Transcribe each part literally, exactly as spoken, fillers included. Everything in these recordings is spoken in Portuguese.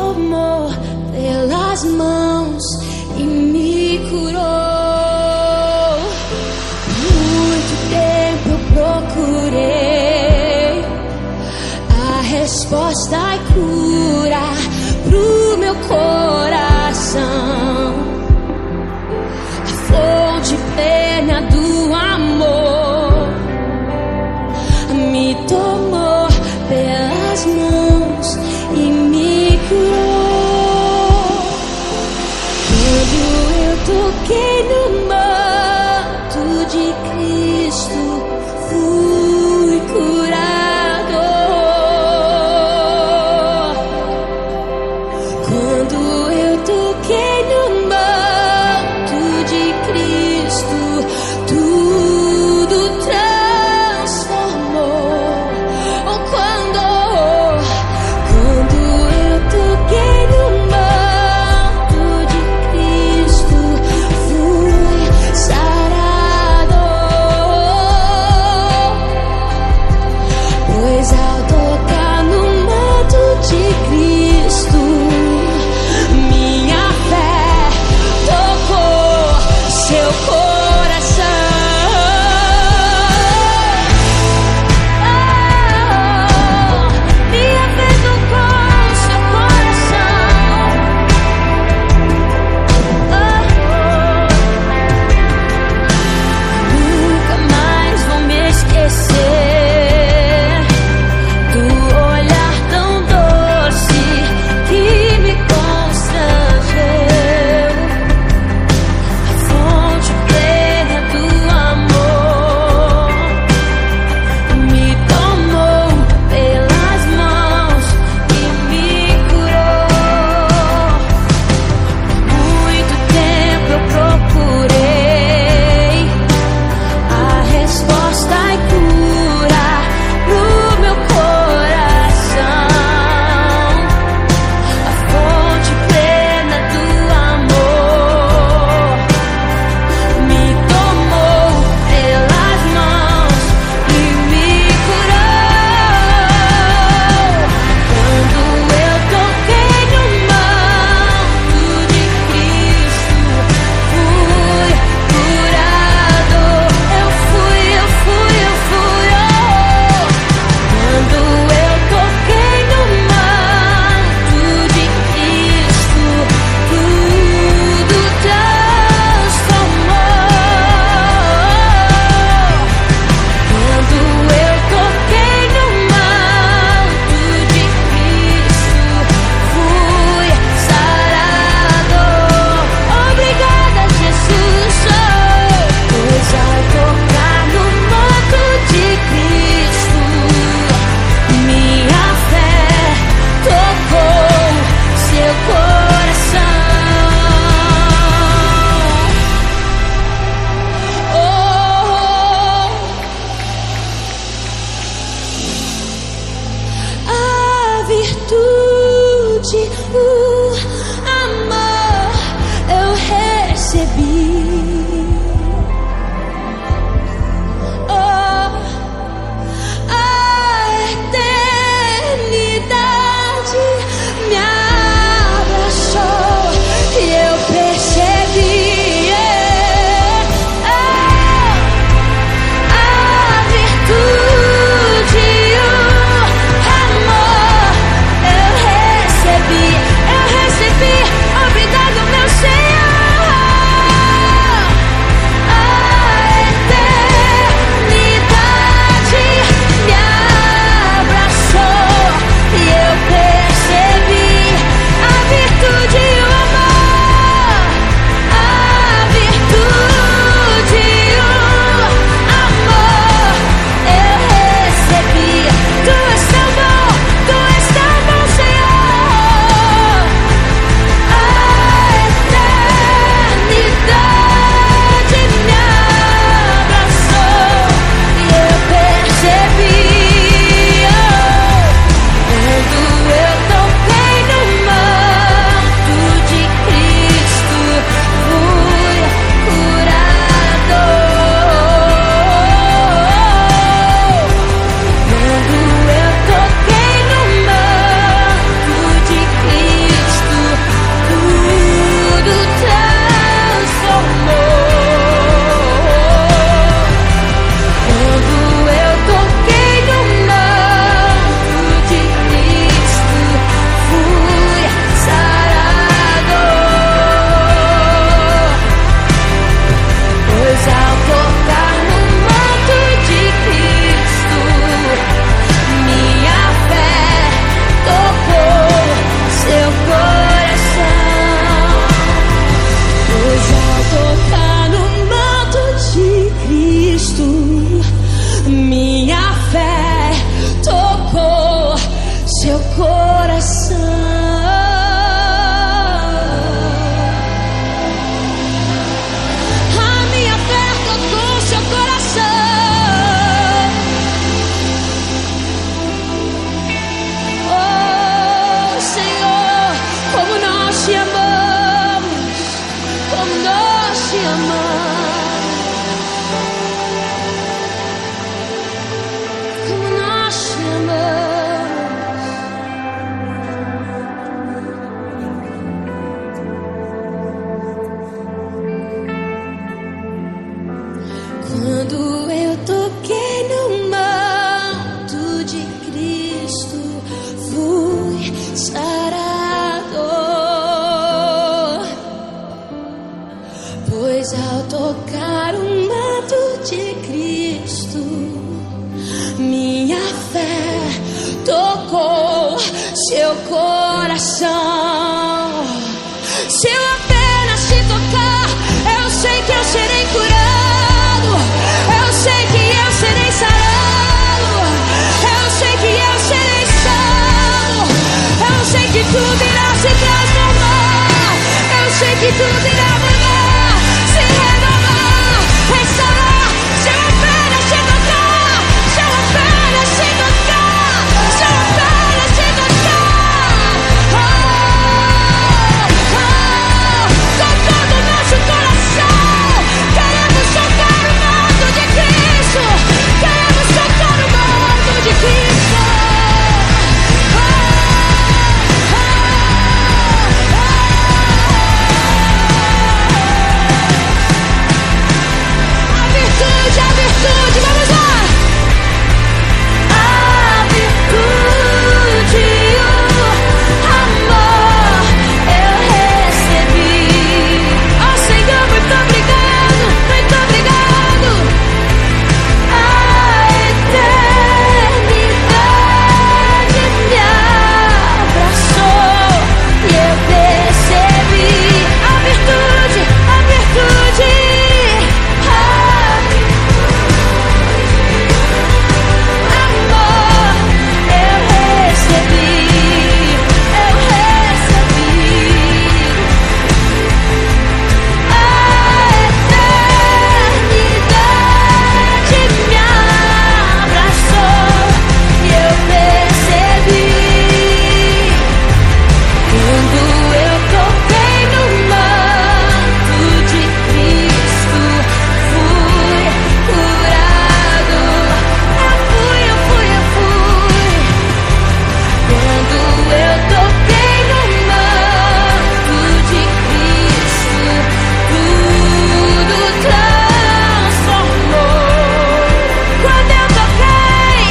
tomou pelas mãos e me curou. Muito tempo eu procurei a resposta e cura pro meu coração, a fonte plena do amor me tomou pelas mãos e me curou. Quando eu toquei no te amamos, como nós te amamos, como nós te amamos. Quando eu toquei no manto de Cristo, fui sarado, pois ao tocar o manto de Cristo, minha fé tocou seu coração. Se eu apenas te tocar, eu sei que eu serei curado, eu sei que eu serei sarado, eu sei que eu serei salvo, eu sei que tudo irá se transformar, eu sei que tudo irá mudar, se renovar, restaurar. Se eu apenas te tocar, se eu apenas te tocar, se eu apenas te tocar, oh, oh, com todo o nosso coração, queremos tocar o manto de Cristo, queremos tocar o manto de Cristo. Oh, oh, oh, oh. A virtude, a virtude, vamos lá! A virtude, o amor eu recebi. Ó Senhor, muito obrigado, muito obrigado. A eternidade me abraçou e eu percebi a virtude, a virtude, a amor eu recebi, eu recebi. A eternidade me abraçou e eu percebi. Quando eu toquei no manto de Cristo, fui curado. Eu fui, eu fui, eu fui. Quando eu toquei no manto de Cristo, tudo transformou. Quando eu toquei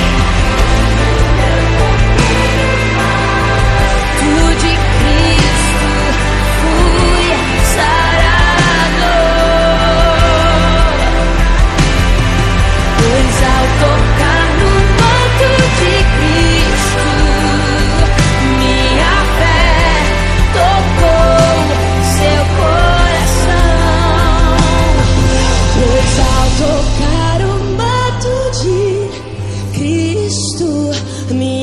tudo de Cristo, fui sarado. Pois ao tocar no manto de Cristo, minha fé tocou seu coração. Pois ao tocar o manto de Cristo, minha